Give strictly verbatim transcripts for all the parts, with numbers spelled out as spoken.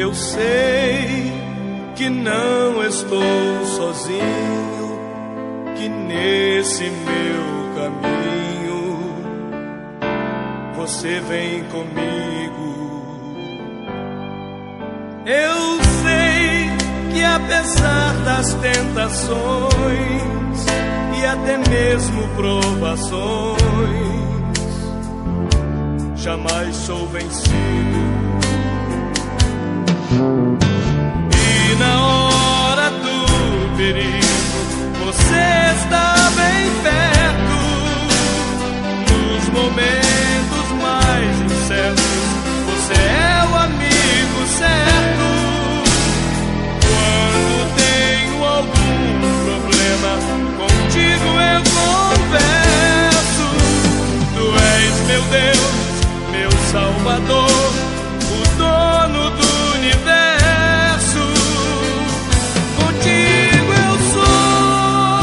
Eu sei que não estou sozinho, que nesse meu caminho você vem comigo. Eu sei que apesar das tentações e até mesmo provações, jamais sou vencido. E na hora do perigo, você está bem perto. Nos momentos mais incertos, você é o amigo certo. Quando tenho algum problema, contigo eu converso. Tu és meu Deus, meu Salvador, o dono do universo. Contigo eu sou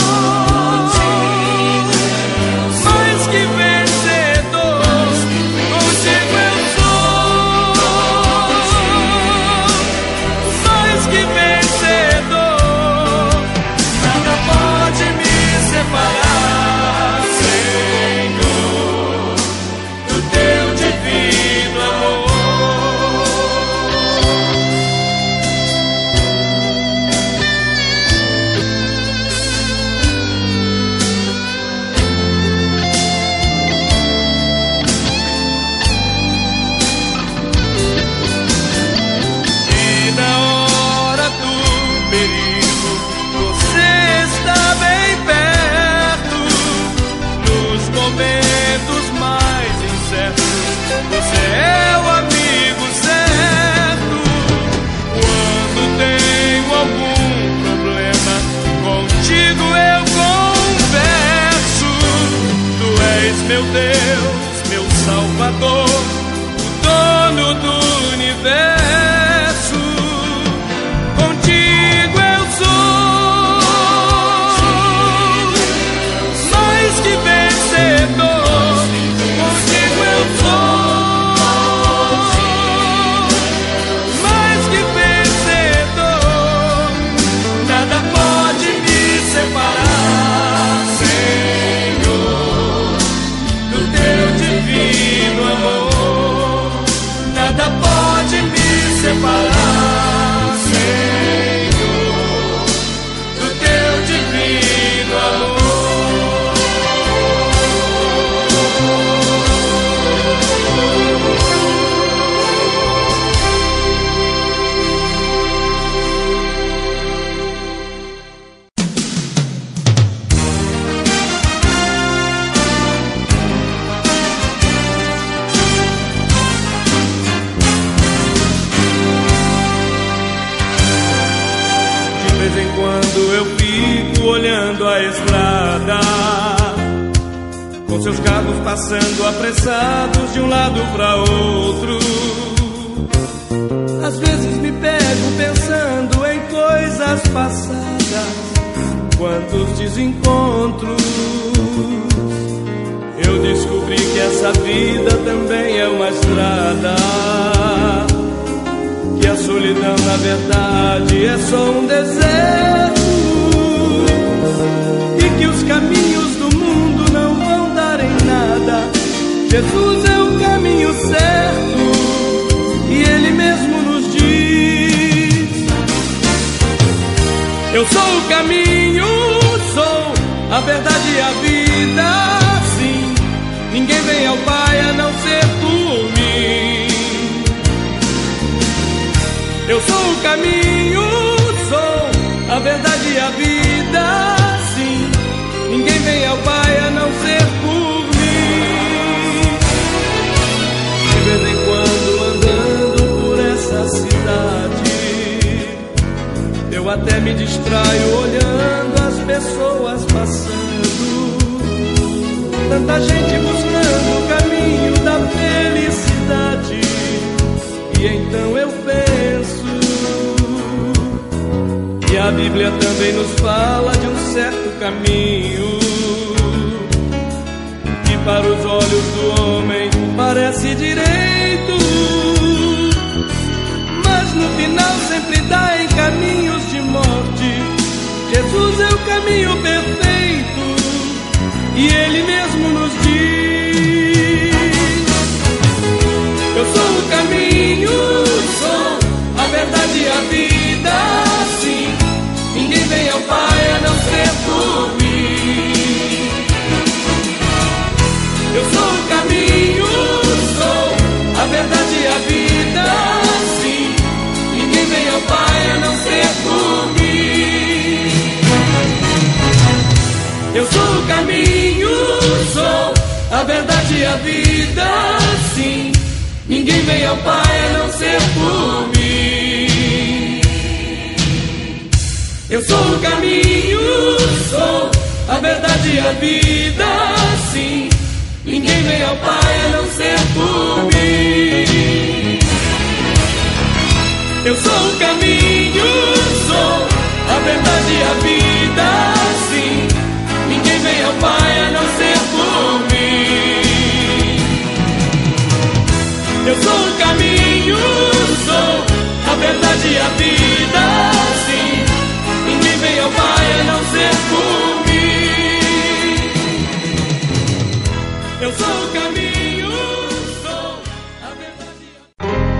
mais que vencedor. Contigo eu sou mais que vencedor. Nada pode me separar, Senhor, do teu divino amor. E na hora do perigo, você está bem perto. Nos momentos mais incertos, você é o amigo certo. Quando tenho algum problema, contigo eu converso. Tu és meu Deus, meu Salvador, o dono do universo. Contigo eu sou mais que vencedor. Contigo eu sou mais que vencedor. Nada pode me separar, Senhor, do teu divino amor. Nada pode me separar, Senhor, do teu divino amor. De vez em quando eu fico olhando a estrada, com seus carros passando apressados de um lado para outro. Às vezes me pego pensando em coisas passadas, quantos desencontros. Eu descobri que essa vida também é uma estrada, que a solidão na verdade é só um deserto, e que os caminhos do mundo não vão dar em nada. Jesus é o caminho certo, e Ele mesmo nos diz: eu sou o caminho, sou a verdade e a vida. Sim, ninguém vem ao Pai a não ser por mim. Eu sou o caminho, sou a verdade e a vida. Sim, ninguém vem ao Pai a não ser por mim. De vez em quando, andando por essa cidade, eu até me distraio olhando as pessoas passando. Tanta gente buscando o caminho da felicidade. E então eu penso que a Bíblia também nos fala de um certo caminho, que para os olhos do homem parece direito, mas no final sempre dá em caminhos de morte. Jesus é o caminho perfeito e Ele mesmo nos diz: eu sou o caminho, sou a verdade e a vida. Sim, ninguém vem ao Pai a não ser por mim. Eu sou o caminho, sou a verdade e a vida. Sim, ninguém vem ao Pai a não ser por mim. Eu sou o caminho, sou a verdade e a vida. Sim, ninguém vem ao Pai a não ser por mim. Eu sou o caminho, sou a verdade e a vida. Sim, ninguém vem ao Pai a não ser por mim. Eu sou o caminho, sou a verdade e a vida. Sim, ninguém vem ao Pai a não ser por mim. Eu sou o caminho, sou a verdade e a vida. Sim, ninguém vem ao Pai a não ser por mim. Eu sou o caminho, sou a verdade e a...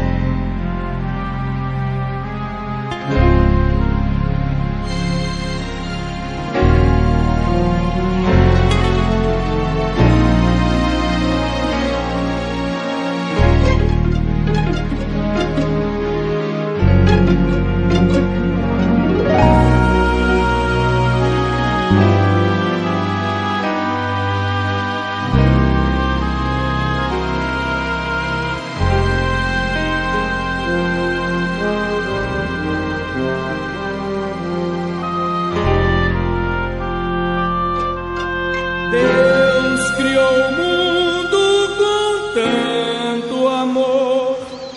Deus criou o mundo com tanto amor.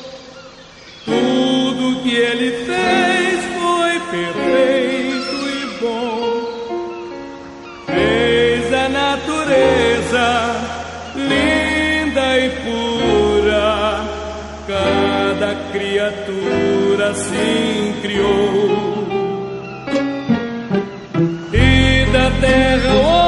Tudo que Ele fez foi perfeito e bom. Fez a natureza linda e pura. Cada criatura assim criou. E da terra o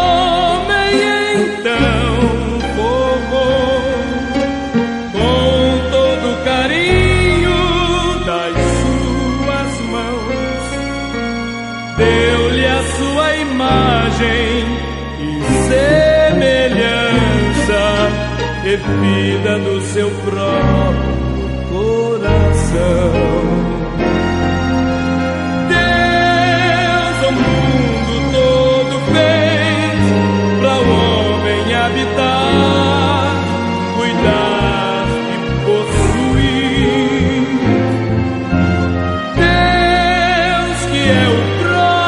deu-lhe a sua imagem e semelhança, e vida do seu próprio coração. Deus o mundo todo fez para o homem habitar, cuidar e possuir. Deus, que é o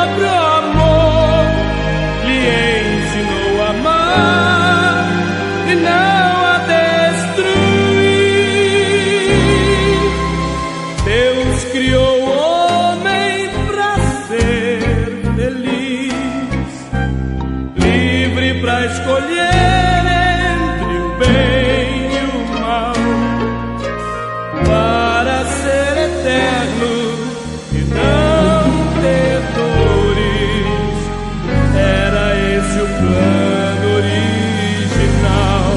pra escolher entre o bem e o mal, para ser eterno e não ter dores. Era esse o plano original.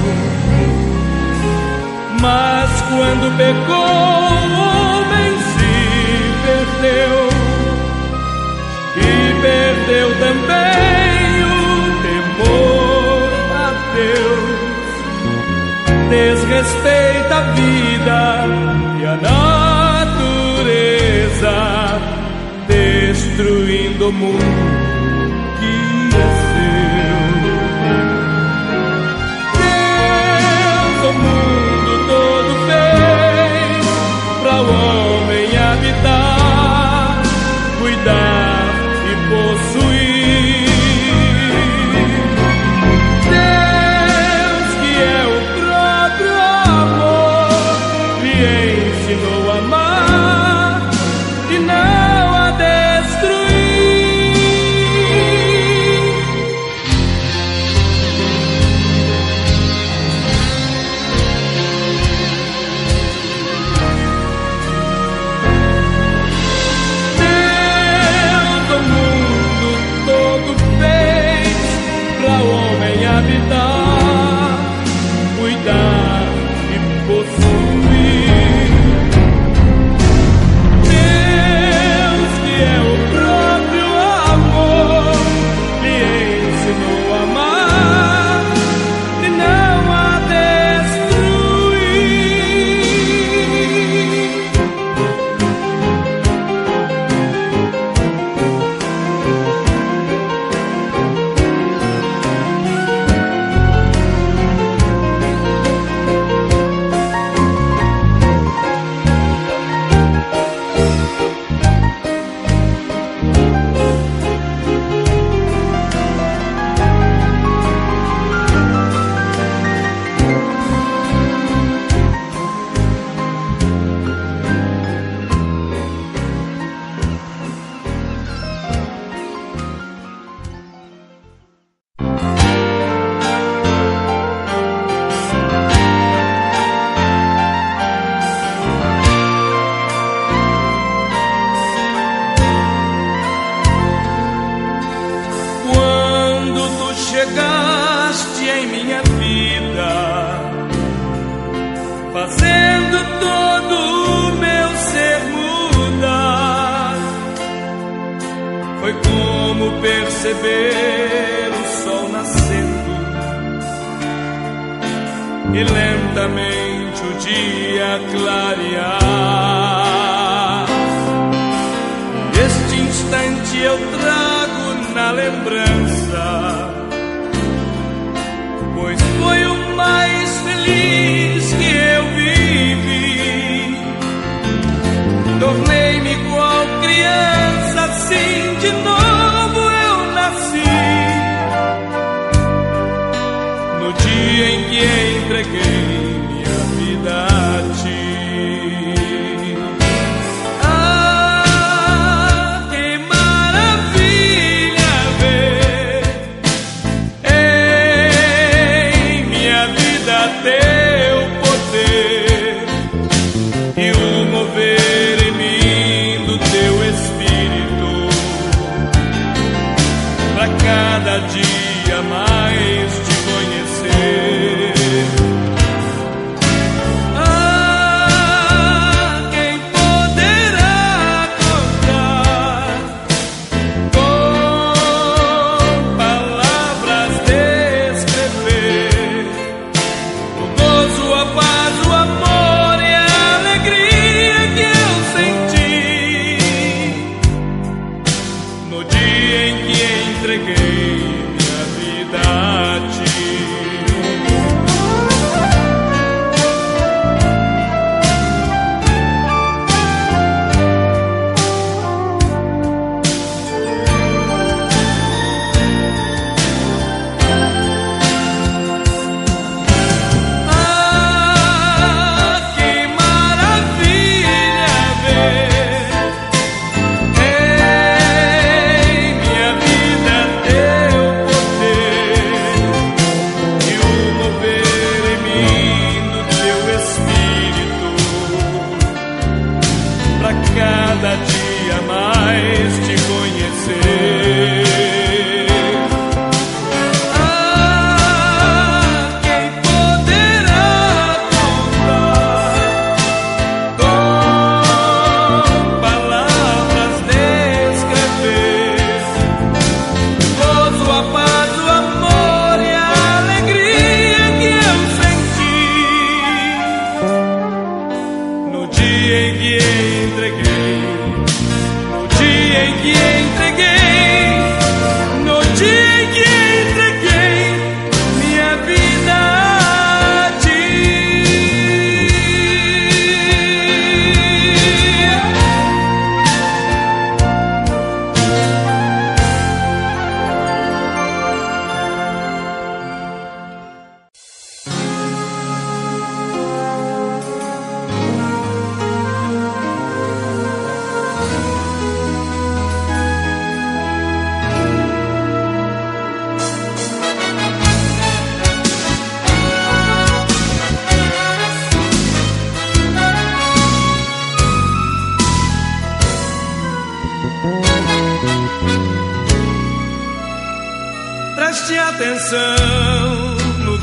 Mas quando pecou, o homem se perdeu, e perdeu também a Deus. Desrespeita a vida e a natureza, destruindo o mundo que é seu. Deus o mundo todo fez para o homem habitar, cuidar e possuir. Ensinou a amar e não a destruir. habitar, cuidar e possuir. Deus, que é o próprio amor, me ensinou a amar e não a chegaste em minha vida, fazendo todo o meu ser mudar. Foi como perceber o sol nascendo e lentamente o dia clarear. Este instante eu trago na lembrança, pois foi o mais feliz que eu vivi. Tornei-me igual criança, assim de novo eu nasci. No dia em que entreguei minha vida a ti. Cada dia mais te conhecer. Ah, quem poderá contar com palavras descrever o gozo, a paz, o amor e a alegria que eu senti no dia em que entreguei cada dia mais te conhecer. Ah, quem poderá contar com palavras descrever o gozo, a paz, o amor e a alegria que eu senti no dia em que entreguei, no dia em que entreguei, no dia em que entreguei minha vida a ti. Preste atenção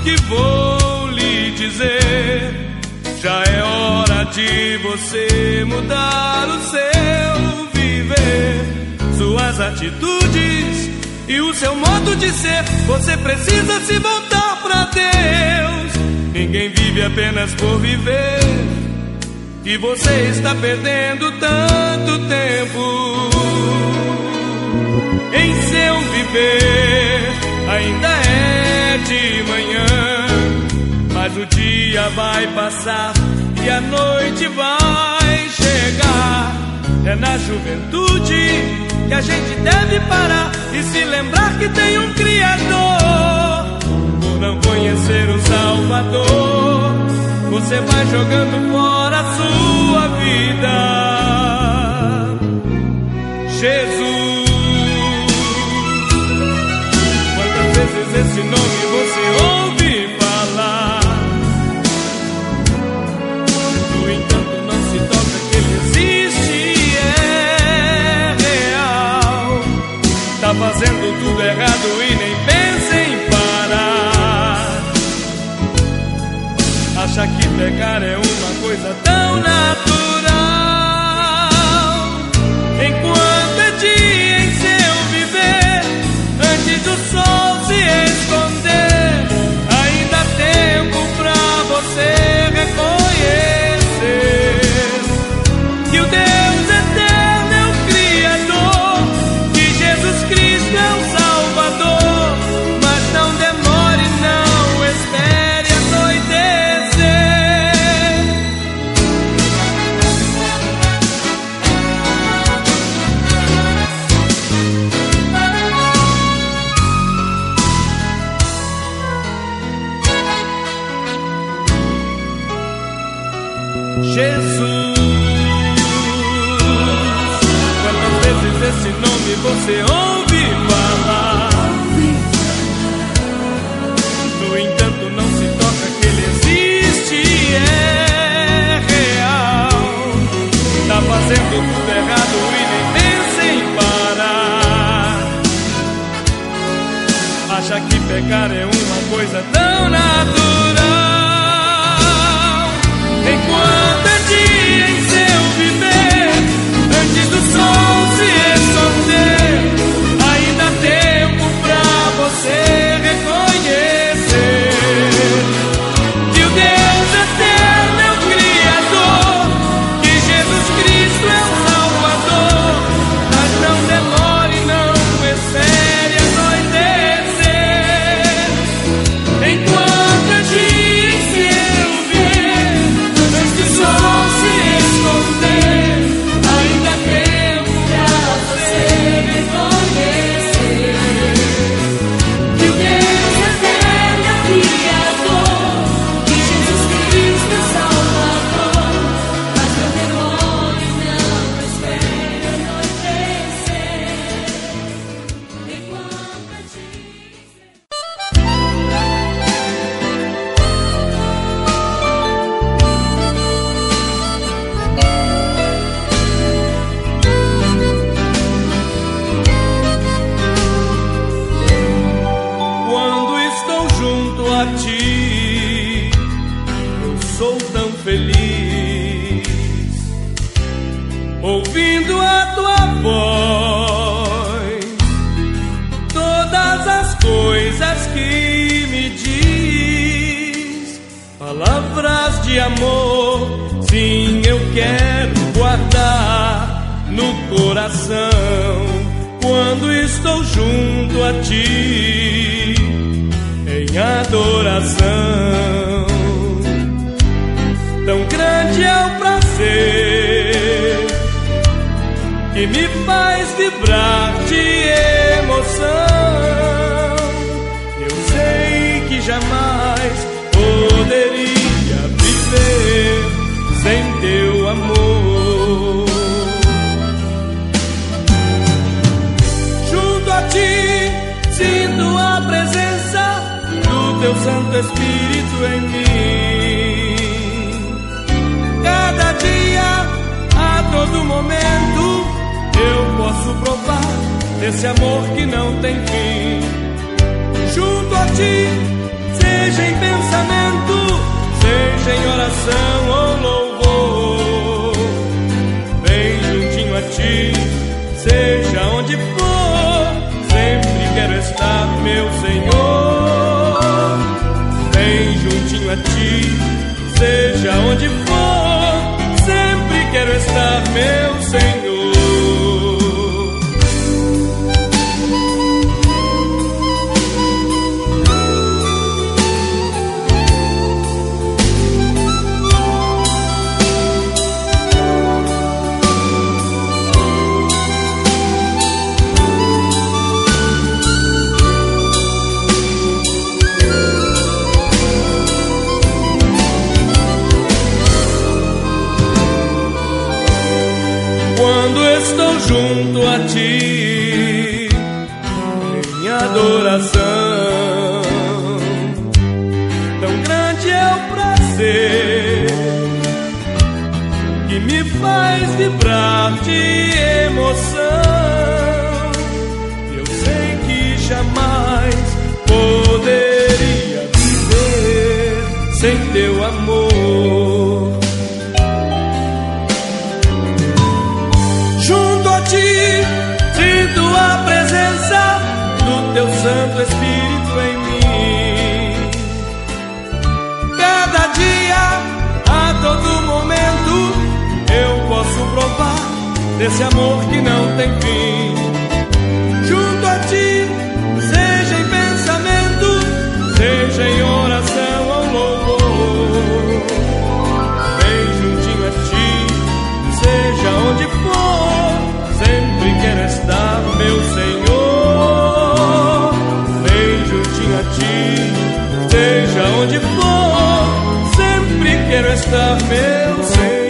que vou lhe dizer. Já é hora de você mudar o seu viver, suas atitudes e o seu modo de ser. Você precisa se voltar pra Deus. Ninguém vive apenas por viver, e você está perdendo tanto tempo. Em seu viver ainda é de manhã, mas o dia vai passar e a noite vai chegar. É na juventude que a gente deve parar e se lembrar que tem um Criador. Por não conhecer o Salvador, você vai jogando fora a sua vida. Jesus, quantas vezes esse nome você ouve falar? No entanto não se toca que ele existe, é real. Tá fazendo tudo errado e nem pensa em parar. Acha que pecar é uma coisa tão natural. Enquanto é dia em seu viver, antes do sol se esconder, ainda há tempo pra você reconhecer que o Deus eterno é o Criador, que Jesus Cristo é o Salvador. Mas não demore, não espere anoitecer. Jesus, quantas vezes esse nome você ouve falar? No entanto não se toca que ele existe, é real. Tá fazendo tudo errado e nem pensa em parar. Acha que pecar é uma coisa tão natural. Enquanto é dia em seu viver, antes do sol se esconder, ainda há tempo pra você reconhecer que o Deus eterno é o Criador, que Jesus Cristo é o Salvador. Mas não demore, não espere anoitecer. Enquanto é dia em seu viver, antes do sol se esconder, ainda há tempo pra você reconhecer que o Deus eterno é o Criador, que Jesus Cristo é o Salvador. Mas não demore, não espere anoitecer. Enquanto é dia. Quando estou junto a ti, eu sou tão feliz, ouvindo a tua voz, todas as coisas que me diz, palavras de amor, sim, eu quero guardar no coração. Quando estou junto a ti, em adoração, tão grande é o prazer que me faz vibrar de emoção. Eu sei que jamais poderia viver sem teu amor. Junto a ti sinto a presença do teu Santo Espírito em mim. Cada dia, a todo momento, eu posso provar desse amor que não tem fim. Junto a ti, seja em junto a ti minha adoração. Tão grande é o prazer que me faz vibrar de emoção. Eu sei que jamais poderia viver sem teu amor. Junto a ti sinto a presença do teu Santo Espírito em mim. Cada dia, a todo momento, eu posso provar desse amor que não tem fim. Junto a ti, seja em pensamento, seja em oração ou louvor, bem juntinho a ti, seja onde for, sempre quero estar, meu Senhor. Bem juntinho a ti, seja onde for, sempre quero estar, meu Senhor.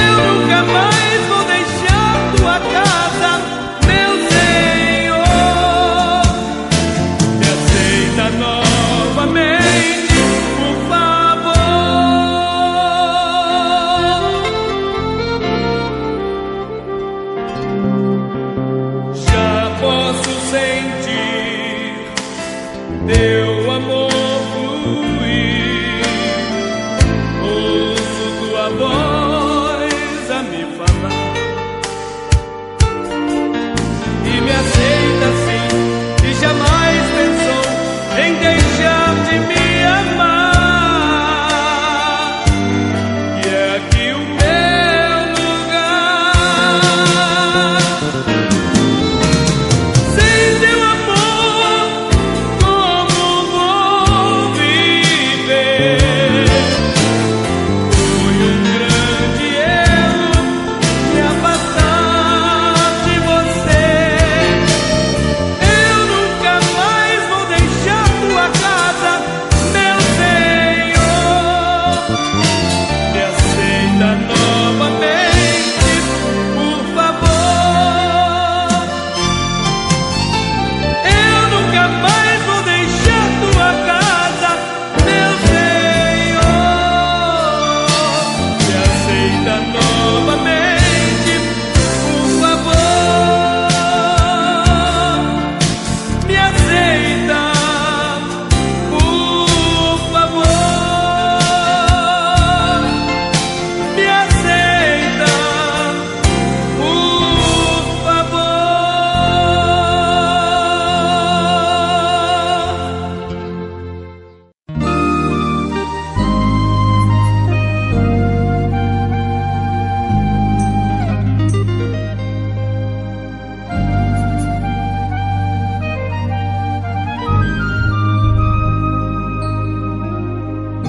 Mais vou deixar tua casa, meu Senhor.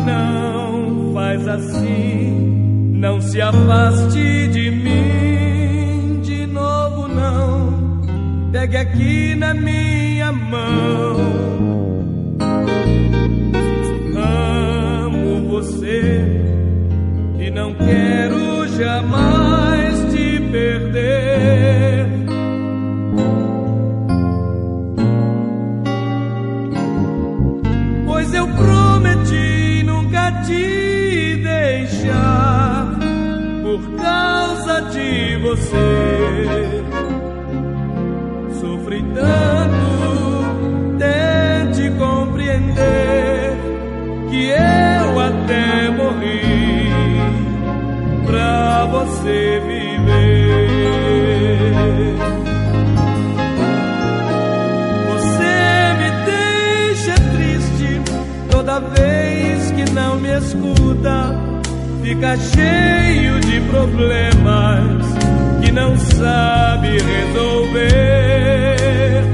Não faz assim, não se afaste de mim de novo, não. Pegue aqui na minha mão. Amo você e não quero jamais te perder. Pois eu prometi nunca te deixar por causa de você. Sofri tanto, tente compreender que eu até morri pra você viver. Você me deixa triste toda vez que não me escuta. Fica cheio de problemas que não sabe resolver.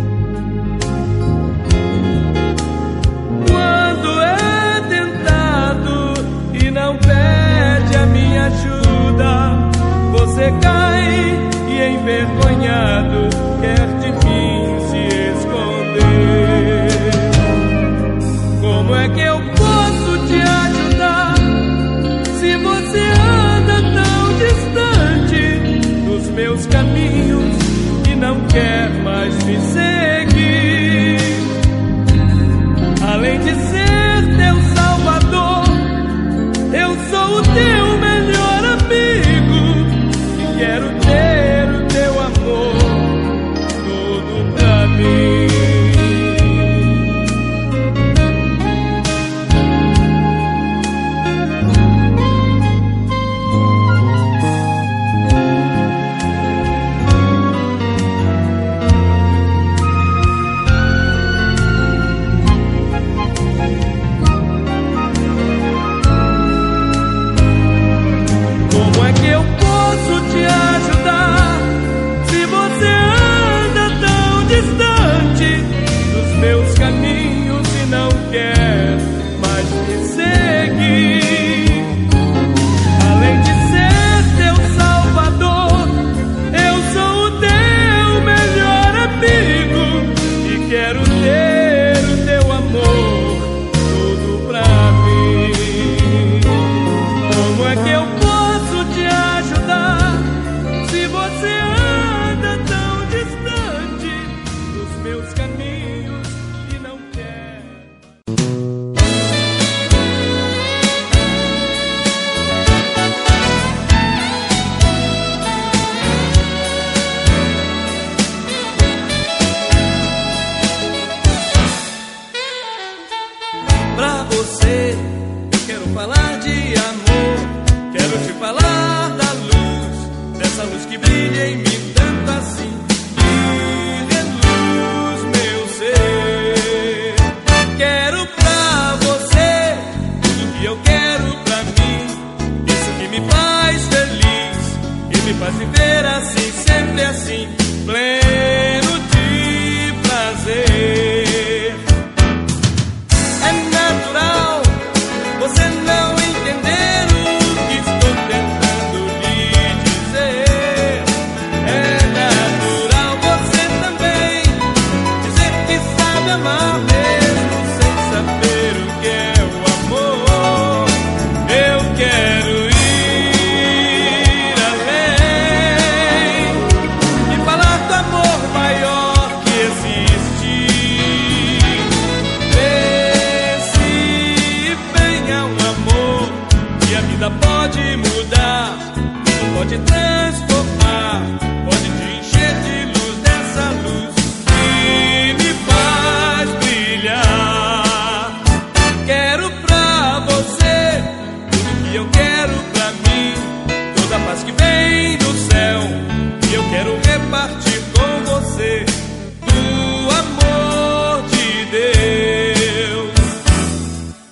Quando é tentado e não pede a minha ajuda, você cai e envergonhado quer de mim se esconder. Como é que eu posso te ajudar se você anda tão distante dos meus caminhos e não quer mais me seguir? Além de ser teu salvador, eu sou o teu melhor amigo e quero ter o teu amor todo pra mim.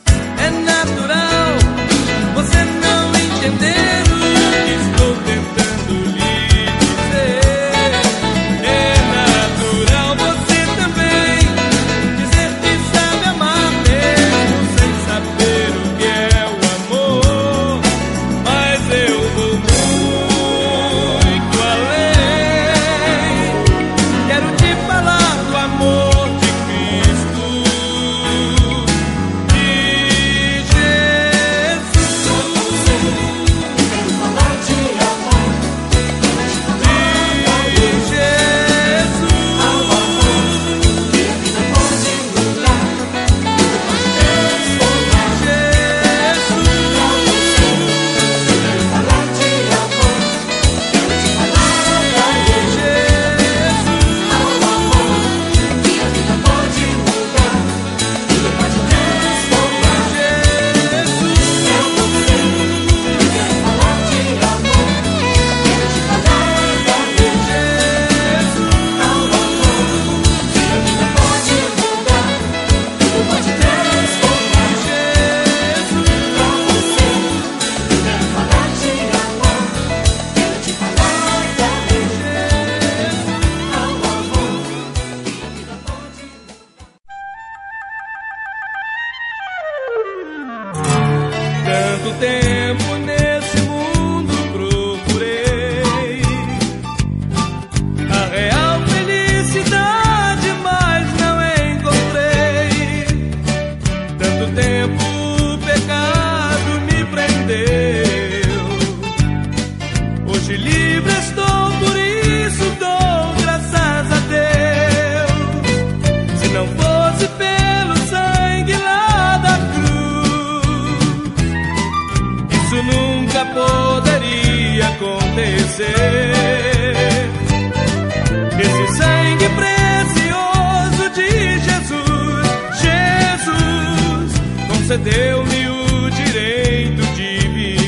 Natural você não entender o que estou tentando Tanto tempo nesse mundo procurei a real felicidade, mas não encontrei. Tanto tempo o pecado me prendeu. Hoje livre estou, por isso dou graças a Deus. Se não fosse pelo sangue lá da cruz, isso nunca poderia acontecer. Esse sangue precioso de Jesus, Jesus concedeu-me o direito de viver.